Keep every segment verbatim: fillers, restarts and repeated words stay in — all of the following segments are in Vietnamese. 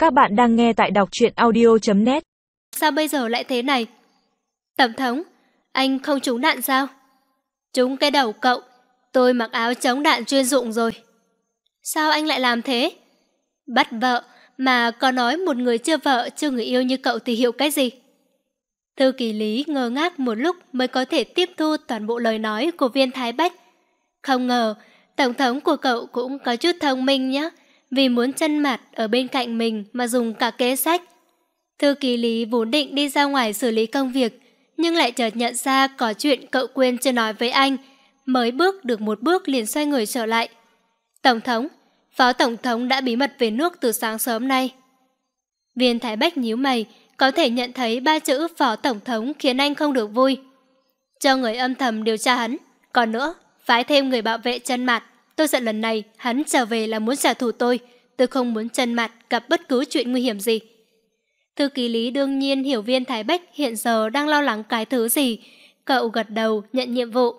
Các bạn đang nghe tại đọc truyện audio chấm net. Sao bây giờ lại thế này? Tổng thống, anh không trúng đạn sao? Trúng cái đầu cậu, tôi mặc áo chống đạn chuyên dụng rồi. Sao anh lại làm thế? Bắt vợ, mà có nói một người chưa vợ, chưa người yêu như cậu thì hiểu cái gì? Thư ký Lý ngơ ngác một lúc mới có thể tiếp thu toàn bộ lời nói của Viên Thái Bách. Không ngờ, tổng thống của cậu cũng có chút thông minh nhé, vì muốn chân mặt ở bên cạnh mình mà dùng cả kế sách. Thư ký Lý vốn định đi ra ngoài xử lý công việc, nhưng lại chợt nhận ra có chuyện cậu quên chưa nói với anh, mới bước được một bước liền xoay người trở lại. Tổng thống, phó tổng thống đã bí mật về nước từ sáng sớm nay. Viên Thái Bách nhíu mày, có thể nhận thấy ba chữ phó tổng thống khiến anh không được vui. Cho người âm thầm điều tra hắn, còn nữa, phái thêm người bảo vệ chân mặt. Tôi sợ lần này hắn trở về là muốn trả thù tôi, tôi không muốn chân mặt gặp bất cứ chuyện nguy hiểm gì. Thư ký Lý đương nhiên hiểu Viên Thái Bách hiện giờ đang lo lắng cái thứ gì, cậu gật đầu nhận nhiệm vụ.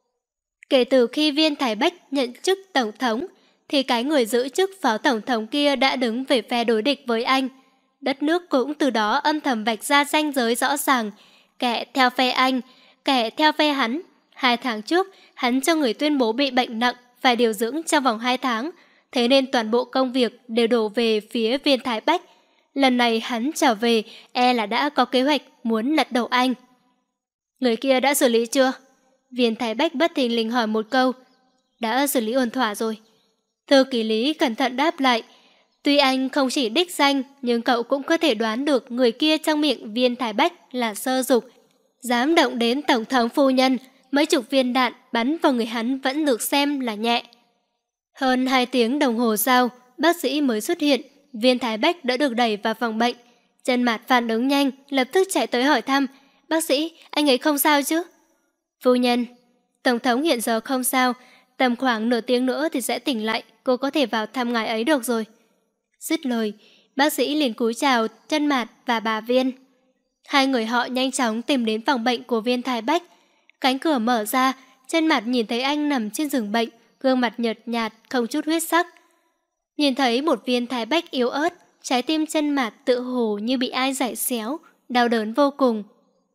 Kể từ khi Viên Thái Bách nhận chức tổng thống, thì cái người giữ chức phó tổng thống kia đã đứng về phe đối địch với anh. Đất nước cũng từ đó âm thầm vạch ra ranh giới rõ ràng, kẻ theo phe anh, kẻ theo phe hắn. Hai tháng trước, hắn cho người tuyên bố bị bệnh nặng, phải điều dưỡng trong vòng hai tháng, thế nên toàn bộ công việc đều đổ về phía Viên Thái Bách. Lần này hắn trở về, e là đã có kế hoạch muốn lật đổ anh. Người kia đã xử lý chưa? Viên Thái Bách bất thình lình hỏi một câu. Đã xử lý ổn thỏa rồi. Thư ký Lý cẩn thận đáp lại. Tuy anh không chỉ đích danh, nhưng cậu cũng có thể đoán được người kia trong miệng Viên Thái Bách là Sơ Dục. Dám động đến tổng thống phu nhân, mấy chục viên đạn bắn vào người hắn vẫn được xem là nhẹ. Hơn hai tiếng đồng hồ sau, bác sĩ mới xuất hiện. Viên Thái Bách đã được đẩy vào phòng bệnh. Chân Mạt phản ứng nhanh, lập tức chạy tới hỏi thăm. Bác sĩ, anh ấy không sao chứ? Phu nhân, tổng thống hiện giờ không sao, tầm khoảng nửa tiếng nữa thì sẽ tỉnh lại, cô có thể vào thăm ngài ấy được rồi. Dứt lời, bác sĩ liền cúi chào Chân Mạt và bà Viên. Hai người họ nhanh chóng tìm đến phòng bệnh của Viên Thái Bách. Cánh cửa mở ra, Chân Mạt nhìn thấy anh nằm trên giường bệnh, gương mặt nhợt nhạt, không chút huyết sắc. Nhìn thấy một Viên Thái Bách yếu ớt, trái tim Chân Mạt tự hồ như bị ai giày xéo, đau đớn vô cùng.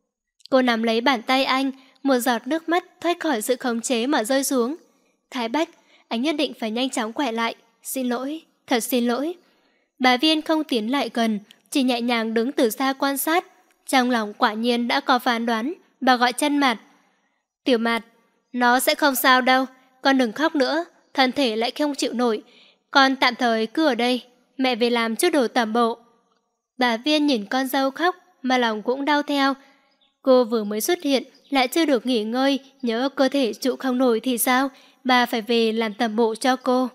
Cô nắm lấy bàn tay anh, một giọt nước mắt thoát khỏi sự khống chế mà rơi xuống. Thái Bách, anh nhất định phải nhanh chóng khỏe lại. Xin lỗi, thật xin lỗi. Bà Viên không tiến lại gần, chỉ nhẹ nhàng đứng từ xa quan sát. Trong lòng quả nhiên đã có phán đoán, bà gọi Chân Mạt. Tiểu Mạt, nó sẽ không sao đâu, con đừng khóc nữa, thân thể lại không chịu nổi. Con tạm thời cứ ở đây, mẹ về làm chút đồ tẩm bộ. Bà Viên nhìn con dâu khóc mà lòng cũng đau theo. Cô vừa mới xuất hiện, lại chưa được nghỉ ngơi, nhớ cơ thể trụ không nổi thì sao, bà phải về làm tẩm bộ cho cô.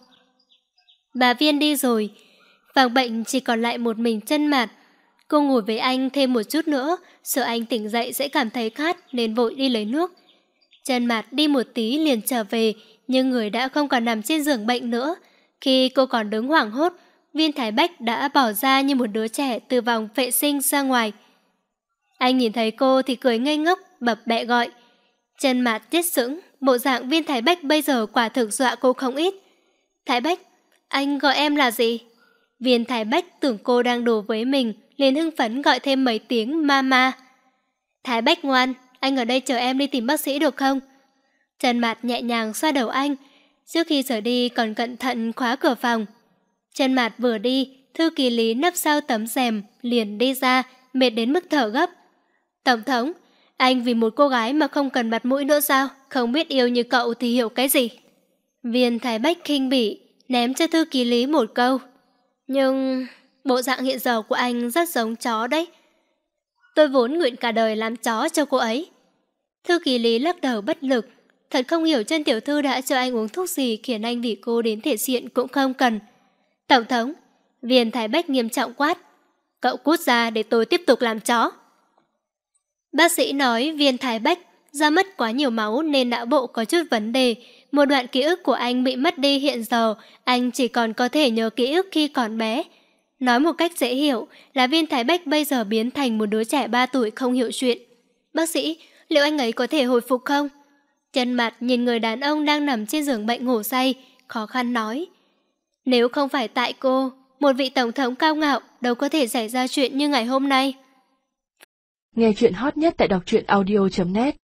Bà Viên đi rồi, phòng bệnh chỉ còn lại một mình Chân Mạt. Cô ngồi với anh thêm một chút nữa, sợ anh tỉnh dậy sẽ cảm thấy khát nên vội đi lấy nước. Chân Mạt đi một tí liền trở về, nhưng người đã không còn nằm trên giường bệnh nữa. Khi cô còn đứng hoảng hốt, Viên Thái Bách đã bỏ ra như một đứa trẻ từ vòng vệ sinh ra ngoài. Anh nhìn thấy cô thì cười ngây ngốc, bập bẹ gọi. Chân Mạt chết sững, bộ dạng Viên Thái Bách bây giờ quả thực dọa cô không ít. Thái Bách, anh gọi em là gì? Viên Thái Bách tưởng cô đang đùa với mình, liền hưng phấn gọi thêm mấy tiếng mama. Thái Bách ngoan, anh ở đây chờ em đi tìm bác sĩ được không? Chân Mạt nhẹ nhàng xoa đầu anh, trước khi rời đi còn cẩn thận khóa cửa phòng. Chân Mạt vừa đi, thư ký Lý nấp sau tấm rèm, liền đi ra, mệt đến mức thở gấp. Tổng thống, anh vì một cô gái mà không cần mặt mũi nữa sao? Không biết yêu như cậu thì hiểu cái gì? Viên Thái Bách khinh bỉ, ném cho thư ký Lý một câu. Nhưng bộ dạng hiện giờ của anh rất giống chó đấy. Tôi vốn nguyện cả đời làm chó cho cô ấy. Thư ký Lý lắc đầu bất lực. Thật không hiểu chân tiểu thư đã cho anh uống thuốc gì khiến anh vì cô đến thể diện cũng không cần. Tổng thống, Viên Thái Bách nghiêm trọng quát. Cậu cút ra để tôi tiếp tục làm chó. Bác sĩ nói Viên Thái Bách do mất quá nhiều máu nên não bộ có chút vấn đề. Một đoạn ký ức của anh bị mất đi, hiện giờ anh chỉ còn có thể nhớ ký ức khi còn bé. Nói một cách dễ hiểu là Viên Thái Bách bây giờ biến thành một đứa trẻ ba tuổi không hiểu chuyện. Bác sĩ, liệu anh ấy có thể hồi phục không? Chân Mạt nhìn người đàn ông đang nằm trên giường bệnh ngủ say, khó khăn nói. Nếu không phải tại cô, Một vị tổng thống cao ngạo đâu có thể xảy ra chuyện như ngày hôm nay. Nghe chuyện hot nhất tại đọc truyện audio chấm net.